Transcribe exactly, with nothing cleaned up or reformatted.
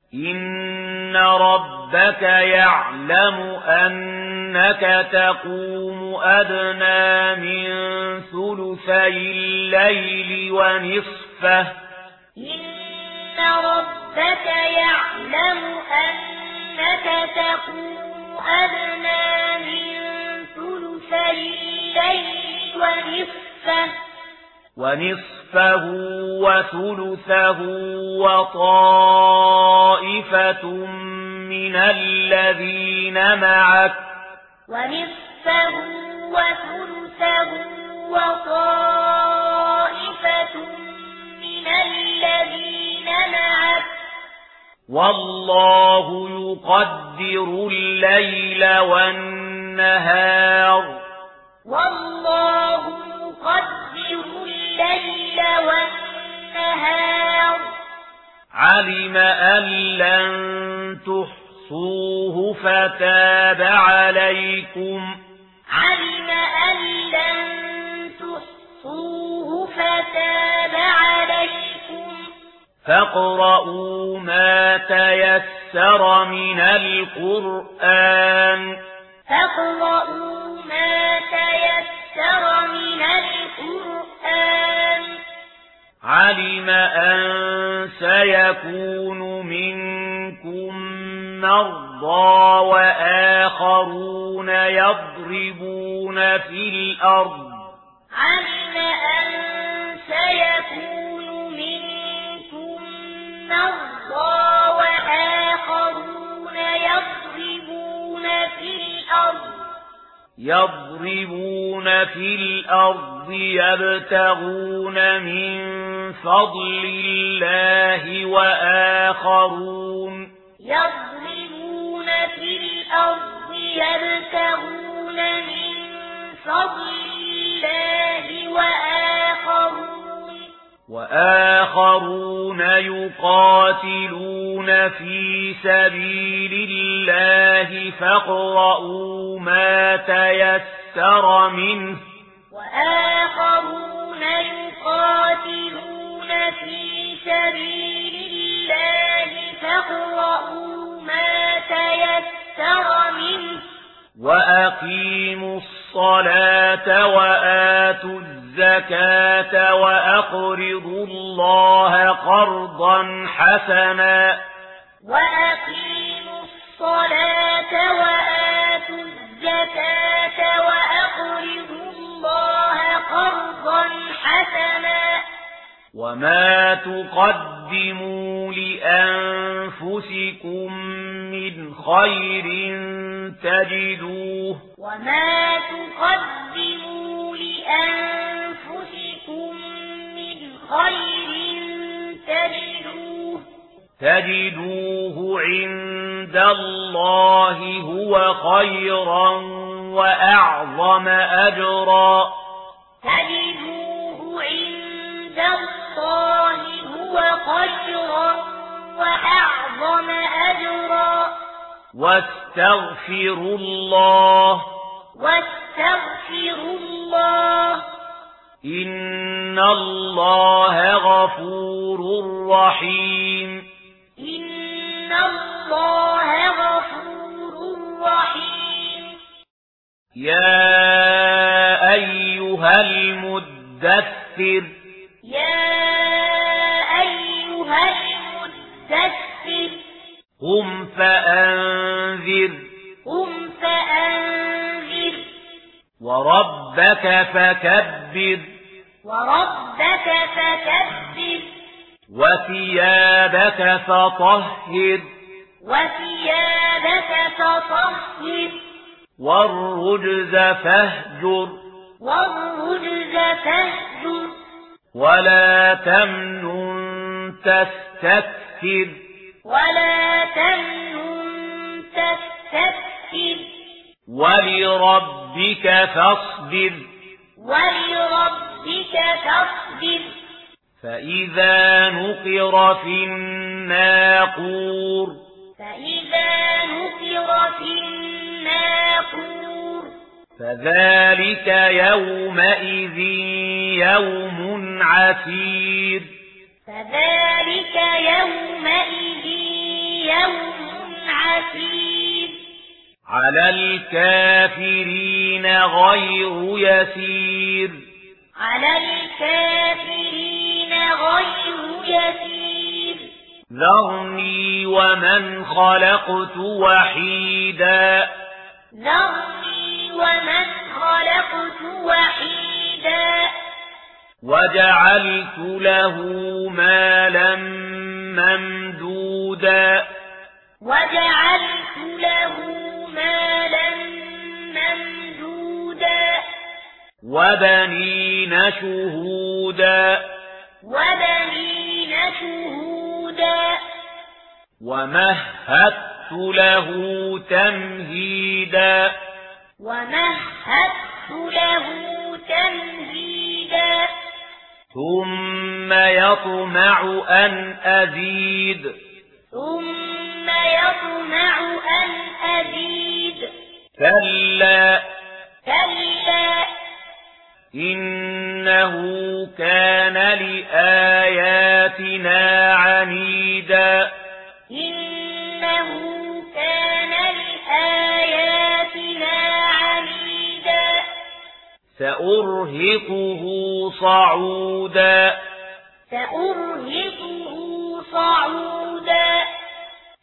إن ربك يعلم أنك تقوم أدنى من ثلثي الليل ونصفه إن ربك يعلم أنك تقوم أدنى من ثلثي الليل ونصفه ونصفه وثلثه وطائفة من الذين معك ونصفه وثلثه وطائفة من الذين معك والله يقدر الليل والنهار والله يقدر الليل والنهار علم أن لن تحصوه فتاب عليكم علم أن لن تحصوه فتاب عليكم فاقرؤوا ما تيسر من القرآن فاقرؤوا ما تيسر من القرآن علم أن سيكون منكم مرضى وآخرون يضربون في الأرض علم أن سيكون منكم مرضى وآخرون يضربون في الأرض يضربون في الأرض يبتغون من فضل الله وآخرون يضربون في الأرض يبتغون من فضل الله وآخرون وآخرون يقاتلون في سبيل الله فاقرؤوا ما تيسر منه وآخرون يقاتلون في سبيل الله فاقرؤوا ما تيسر منه وأقيموا الصلاة وآتوا الزكاة وأقرضوا الله قرضا حسنا وأقيموا الصلاة وآتوا الزكاة وأقرضوا الله قرضا حسنا وما تقدموا لأنفسكم من خير تجدوه وما تقدموا لأنفسكم من خير تجدوه تجدوه عند الله هو خيرا وأعظم أجرا تجدوه عند الله هو خيرا وأعظم أجرا واستغفروا الله واستغفروا الله إن الله غفور رحيم إن الله غفور رحيم يا أيها المدثر يا أيها المدثر قم فأنذر قم فأنذر وربك فكبر وربك فكبر وثيابك فطهر وثيابك فطهر والرجز فاهجر والرجز فاهجر ولا تمنن تستكثر ولا تمنن تستكثر ولربك فاصبر ولربك فاصبر فإذا نقر في الناقور فإذا نقر في الناقور فذلك يومئذ يوم عسير فذلك يومئذ على الكافرين غير يسير على الكافرين غير يسير ذرني ومن خلقت وحيدا ذرني ومن خلقت وحيدا وجعلت له مالا ممدودا وجعلت له مالا ممدودا وبنين شهودا وبنين شهودا ومهدت له تمهيدا ومهدت له تمهيدا ثم يطمع أن أزيد ثم يطمع أن أزيد كلا كلا إنه كان لآياتنا عنيدا إنه كان لآياتنا عنيدا سأرهقه صعودا سأرهقه صعودا